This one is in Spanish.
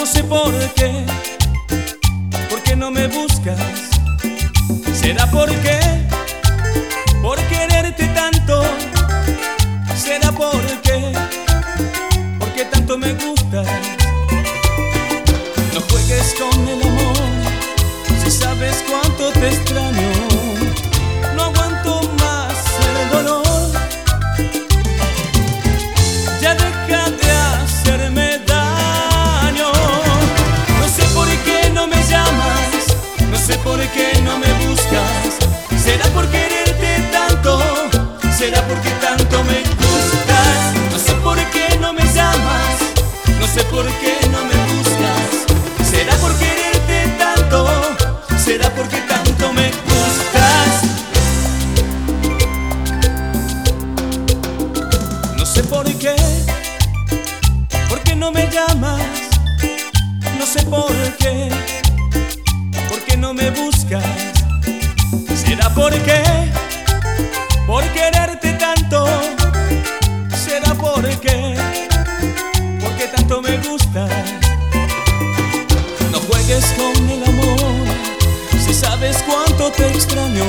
sé por qué no me buscas. ¿Será por quererte tanto? ¿Será porque tanto me gustas? No juegues con el amor, si sabes cuánto te extraño. No aguanto más el dolor, ya deja de hacerme daño. No sé por qué no me llamas, no sé por qué no me buscas. ¿Será por quererte tanto? ¿Será porque tanto me gustas? No sé por qué no me llamas, no sé por qué no me buscas. ¿Será por quererte tanto? ¿Será porque tanto me gustas? No sé por qué no me llamas. No sé por qué no me buscas. ¿Será por quererte tanto? ¿Será porque tanto me gustas? No juegues con el amor, si sabes cuánto te extraño.